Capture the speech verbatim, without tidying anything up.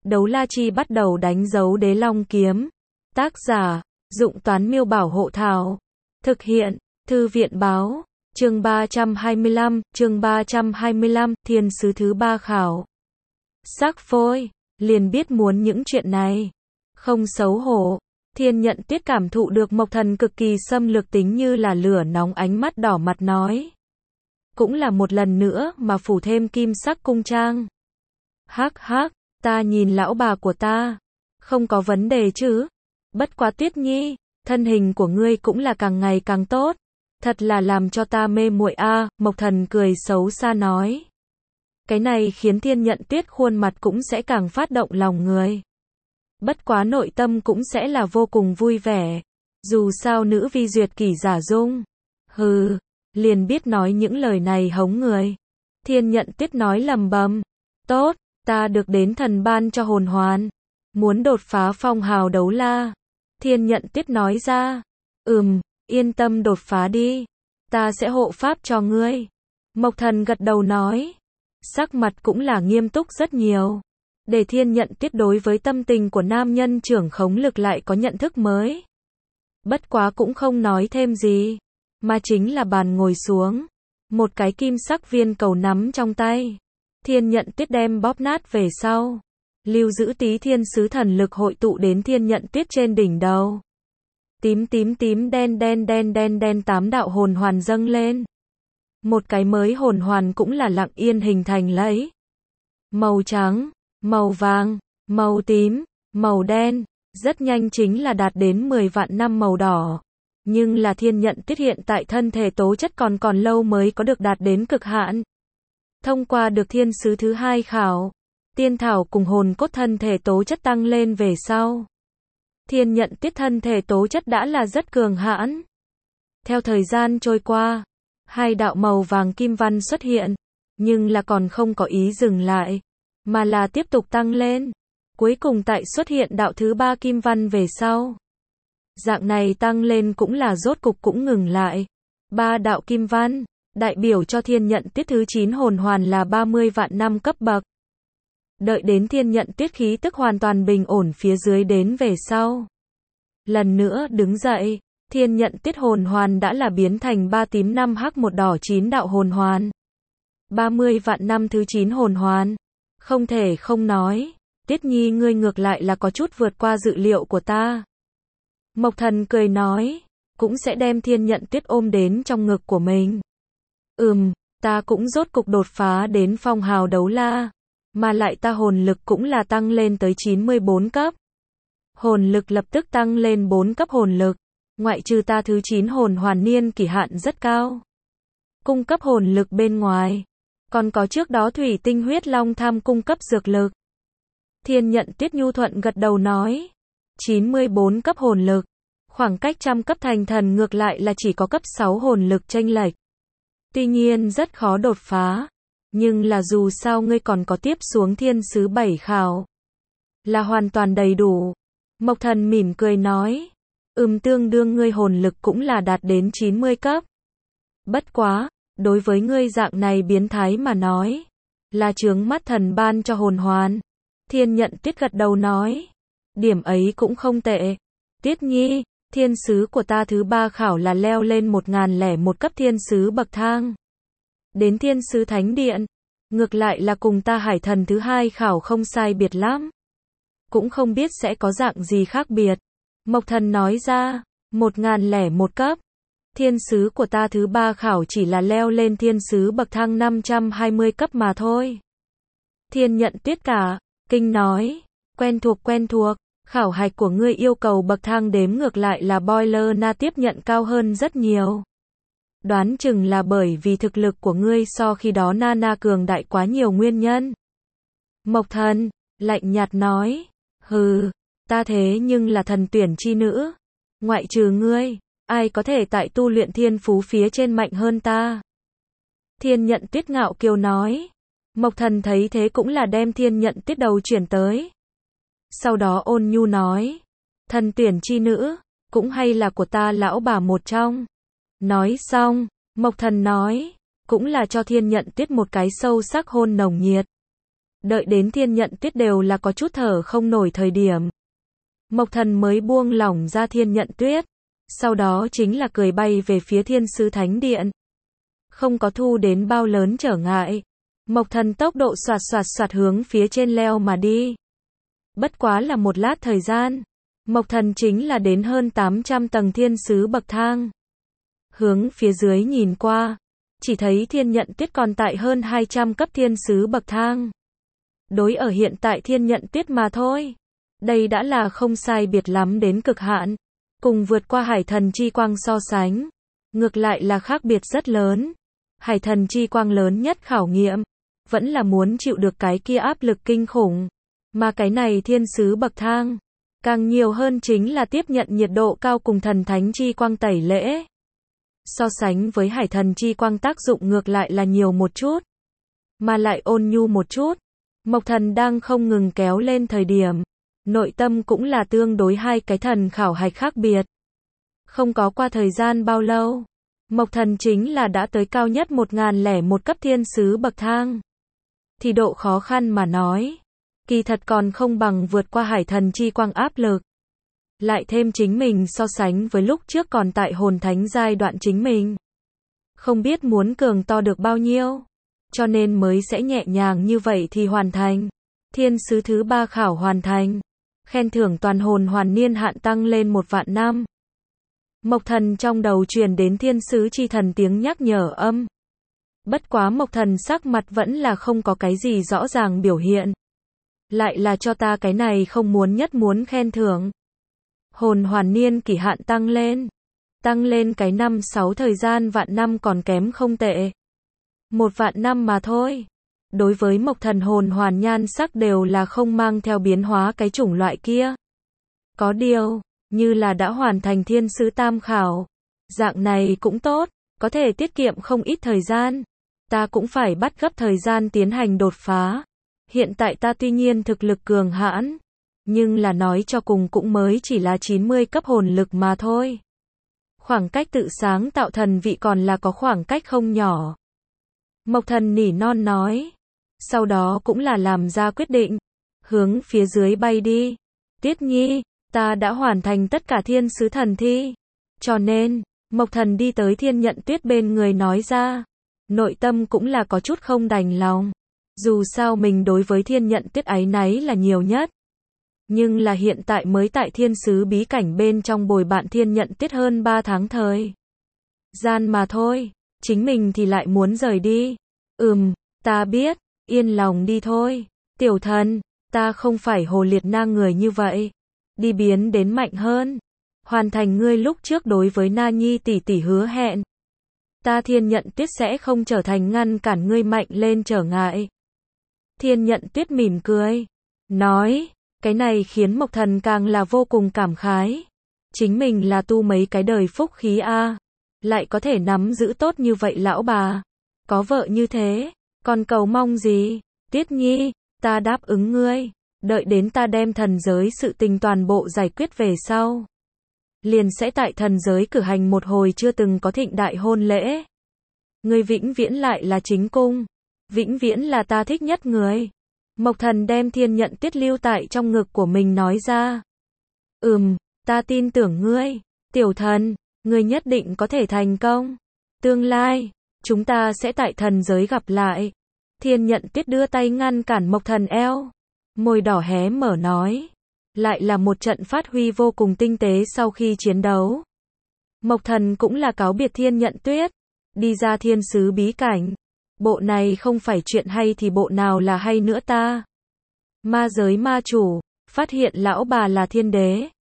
Đấu la chi bắt đầu đánh dấu đế long kiếm. Tác giả, Dụng Toán Miêu Bảo Hộ Thảo. Thực hiện, Thư viện Báo. Chương ba trăm hai mươi lăm, chương ba trăm hai mươi lăm, thiên sứ thứ ba khảo. Sắc phôi, liền biết muốn những chuyện này. Không xấu hổ. Thiên Nhận Tuyết cảm thụ được Mộc Thần cực kỳ xâm lược tính như là lửa nóng, ánh mắt đỏ mặt nói. Cũng là một lần nữa mà phủ thêm kim sắc cung trang. Hắc hắc, ta nhìn lão bà của ta. Không có vấn đề chứ. Bất quá Tuyết Nhi, thân hình của ngươi cũng là càng ngày càng tốt. Thật là làm cho ta mê muội a, Mộc Thần cười xấu xa nói. Cái này khiến Thiên Nhận Tuyết khuôn mặt cũng sẽ càng phát động lòng người. Bất quá nội tâm cũng sẽ là vô cùng vui vẻ. Dù sao nữ vi duyệt kỷ giả dung. Hừ, liền biết nói những lời này hống người. Thiên Nhận Tuyết nói lầm bầm. Tốt, ta được đến thần ban cho hồn hoàn. Muốn đột phá phong hào đấu la. Thiên Nhận Tuyết nói ra. Ừm, yên tâm đột phá đi. Ta sẽ hộ pháp cho ngươi. Mộc Thần gật đầu nói. Sắc mặt cũng là nghiêm túc rất nhiều. Để Thiên Nhận Tuyết đối với tâm tình của nam nhân trưởng khống lực lại có nhận thức mới. Bất quá cũng không nói thêm gì. Mà chính là bàn ngồi xuống. Một cái kim sắc viên cầu nắm trong tay. Thiên Nhận Tuyết đem bóp nát về sau. Lưu giữ tí thiên sứ thần lực hội tụ đến Thiên Nhận Tuyết trên đỉnh đầu. Tím tím tím đen đen đen đen đen tám đạo hồn hoàn dâng lên. Một cái mới hồn hoàn cũng là lặng yên hình thành lấy. Màu trắng, màu vàng, màu tím, màu đen, rất nhanh chính là đạt đến mười vạn năm màu đỏ. Nhưng là Thiên Nhận Tuyết hiện tại thân thể tố chất còn còn lâu mới có được đạt đến cực hạn. Thông qua được thiên sứ thứ hai khảo, tiên thảo cùng hồn cốt thân thể tố chất tăng lên về sau. Thiên Nhận Tuyết thân thể tố chất đã là rất cường hãn. Theo thời gian trôi qua, hai đạo màu vàng kim văn xuất hiện, nhưng là còn không có ý dừng lại, mà là tiếp tục tăng lên. Cuối cùng tại xuất hiện đạo thứ ba kim văn về sau. Dạng này tăng lên cũng là rốt cục cũng ngừng lại. Ba đạo kim văn, đại biểu cho Thiên Nhận Tuyết thứ chín hồn hoàn là ba mươi vạn năm cấp bậc. Đợi đến Thiên Nhận Tuyết khí tức hoàn toàn bình ổn phía dưới đến về sau. Lần nữa đứng dậy, Thiên Nhận Tuyết hồn hoàn đã là biến thành ba tím năm hắc một đỏ chín đạo hồn hoàn. ba mươi vạn năm thứ chín hồn hoàn. Không thể không nói, Tuyết Nhi ngươi ngược lại là có chút vượt qua dự liệu của ta. Mộc Thần cười nói, cũng sẽ đem Thiên Nhận Tuyết ôm đến trong ngực của mình. Ừm, ta cũng rốt cục đột phá đến phong hào đấu la. Mà lại ta hồn lực cũng là tăng lên tới chín mươi bốn cấp. Hồn lực lập tức tăng lên bốn cấp hồn lực. Ngoại trừ ta thứ chín hồn hoàn niên kỳ hạn rất cao. Cung cấp hồn lực bên ngoài. Còn có trước đó thủy tinh huyết long tham cung cấp dược lực. Thiên Nhận Tuyết nhu thuận gật đầu nói. chín mươi bốn cấp hồn lực. Khoảng cách trăm cấp thành thần ngược lại là chỉ có cấp sáu hồn lực chênh lệch. Tuy nhiên rất khó đột phá. Nhưng là dù sao ngươi còn có tiếp xuống thiên sứ bảy khảo. Là hoàn toàn đầy đủ. Mộc Thần mỉm cười nói. Ừm tương đương ngươi hồn lực cũng là đạt đến chín mươi cấp. Bất quá, đối với ngươi dạng này biến thái mà nói. Là chướng mắt thần ban cho hồn hoàn. Thiên Nhận Tuyết gật đầu nói. Điểm ấy cũng không tệ. Tuyết Nhi, thiên sứ của ta thứ ba khảo là leo lên một nghìn lẻ một cấp thiên sứ bậc thang. Đến thiên sứ thánh điện. Ngược lại là cùng ta hải thần thứ hai khảo không sai biệt lắm. Cũng không biết sẽ có dạng gì khác biệt. Mộc Thần nói ra, một nghìn lẻ một cấp. Thiên sứ của ta thứ ba khảo chỉ là leo lên thiên sứ bậc thang năm trăm hai mươi cấp mà thôi. Thiên Nhận Tuyết cả, kinh nói, quen thuộc quen thuộc, khảo hạch của ngươi yêu cầu bậc thang đếm ngược lại là Boiler Na tiếp nhận cao hơn rất nhiều. Đoán chừng là bởi vì thực lực của ngươi so khi đó Nana cường đại quá nhiều nguyên nhân. Mộc Thần, lạnh nhạt nói, hừ, ta thế nhưng là thần tuyển chi nữ. Ngoại trừ ngươi, ai có thể tại tu luyện thiên phú phía trên mạnh hơn ta? Thiên Nhận Tuyết ngạo kiều nói. Mộc Thần thấy thế cũng là đem Thiên Nhận Tuyết đầu chuyển tới. Sau đó ôn nhu nói, thần tuyển chi nữ, cũng hay là của ta lão bà một trong. Nói xong, Mộc Thần nói, cũng là cho Thiên Nhận Tuyết một cái sâu sắc hôn nồng nhiệt. Đợi đến Thiên Nhận Tuyết đều là có chút thở không nổi thời điểm. Mộc Thần mới buông lỏng ra Thiên Nhận Tuyết. Sau đó chính là cười bay về phía Thiên Sứ Thánh Điện. Không có thu đến bao lớn trở ngại. Mộc Thần tốc độ xoạt xoạt xoạt hướng phía trên leo mà đi. Bất quá là một lát thời gian. Mộc Thần chính là đến hơn tám trăm tầng thiên sứ bậc thang. Hướng phía dưới nhìn qua. Chỉ thấy Thiên Nhận Tuyết còn tại hơn hai trăm cấp thiên sứ bậc thang. Đối ở hiện tại Thiên Nhận Tuyết mà thôi. Đây đã là không sai biệt lắm đến cực hạn. Cùng vượt qua Hải Thần Chi Quang so sánh. Ngược lại là khác biệt rất lớn. Hải Thần Chi Quang lớn nhất khảo nghiệm. Vẫn là muốn chịu được cái kia áp lực kinh khủng. Mà cái này thiên sứ bậc thang. Càng nhiều hơn chính là tiếp nhận nhiệt độ cao cùng thần thánh chi quang tẩy lễ. So sánh với Hải Thần Chi Quang tác dụng ngược lại là nhiều một chút. Mà lại ôn nhu một chút. Mộc Thần đang không ngừng kéo lên thời điểm. Nội tâm cũng là tương đối hai cái thần khảo hạch khác biệt. Không có qua thời gian bao lâu. Mộc Thần chính là đã tới cao nhất một nghìn lẻ một cấp thiên sứ bậc thang. Thì độ khó khăn mà nói. Kỳ thật còn không bằng vượt qua Hải Thần Chi Quang áp lực. Lại thêm chính mình so sánh với lúc trước còn tại hồn thánh giai đoạn chính mình. Không biết muốn cường to được bao nhiêu. Cho nên mới sẽ nhẹ nhàng như vậy thì hoàn thành. Thiên sứ thứ ba khảo hoàn thành. Khen thưởng toàn hồn hoàn niên hạn tăng lên một vạn năm. Mộc Thần trong đầu truyền đến thiên sứ chi thần tiếng nhắc nhở âm. Bất quá Mộc Thần sắc mặt vẫn là không có cái gì rõ ràng biểu hiện. Lại là cho ta cái này không muốn nhất muốn khen thưởng. Hồn hoàn niên kỷ hạn tăng lên. Tăng lên cái năm sáu thời gian vạn năm còn kém không tệ. Một vạn năm mà thôi. Đối với Mộc Thần hồn hoàn nhan sắc đều là không mang theo biến hóa cái chủng loại kia. Có điều, như là đã hoàn thành thiên sứ tam khảo. Dạng này cũng tốt, có thể tiết kiệm không ít thời gian. Ta cũng phải bắt gấp thời gian tiến hành đột phá. Hiện tại ta tuy nhiên thực lực cường hãn, nhưng là nói cho cùng cũng mới chỉ là chín mươi cấp hồn lực mà thôi. Khoảng cách tự sáng tạo thần vị còn là có khoảng cách không nhỏ. Mộc Thần nỉ non nói. Sau đó cũng là làm ra quyết định. Hướng phía dưới bay đi. Tiết Nhi, ta đã hoàn thành tất cả thiên sứ thần thi. Cho nên, Mộc Thần đi tới Thiên Nhận Tuyết bên người nói ra. Nội tâm cũng là có chút không đành lòng. Dù sao mình đối với Thiên Nhận Tuyết áy náy là nhiều nhất. Nhưng là hiện tại mới tại thiên sứ bí cảnh bên trong bồi bạn Thiên Nhận Tuyết hơn ba tháng thời gian mà thôi. Chính mình thì lại muốn rời đi. Ừm, ta biết, yên lòng đi thôi. Tiểu thần, ta không phải hồ liệt na người như vậy. Đi biến đến mạnh hơn. Hoàn thành ngươi lúc trước đối với Na Nhi tỷ tỷ hứa hẹn. Ta Thiên Nhận Tuyết sẽ không trở thành ngăn cản ngươi mạnh lên trở ngại. Thiên Nhận Tuyết mỉm cười. Nói, cái này khiến Mộc Thần càng là vô cùng cảm khái. Chính mình là tu mấy cái đời phúc khí a, lại có thể nắm giữ tốt như vậy lão bà. Có vợ như thế, còn cầu mong gì? Tiết Nhi, ta đáp ứng ngươi. Đợi đến ta đem thần giới sự tình toàn bộ giải quyết về sau. Liền sẽ tại thần giới cử hành một hồi chưa từng có thịnh đại hôn lễ. Ngươi vĩnh viễn lại là chính cung. Vĩnh viễn là ta thích nhất người. Mộc Thần đem Thiên Nhận Tuyết lưu tại trong ngực của mình nói ra. Ừm, ta tin tưởng ngươi. Tiểu thần, ngươi nhất định có thể thành công. Tương lai, chúng ta sẽ tại thần giới gặp lại. Thiên Nhận Tuyết đưa tay ngăn cản Mộc Thần eo. Môi đỏ hé mở nói. Lại là một trận phát huy vô cùng tinh tế sau khi chiến đấu. Mộc Thần cũng là cáo biệt Thiên Nhận Tuyết. Đi ra thiên sứ bí cảnh. Bộ này không phải chuyện hay thì bộ nào là hay nữa ta. Ma giới ma chủ, phát hiện lão bà là thiên đế.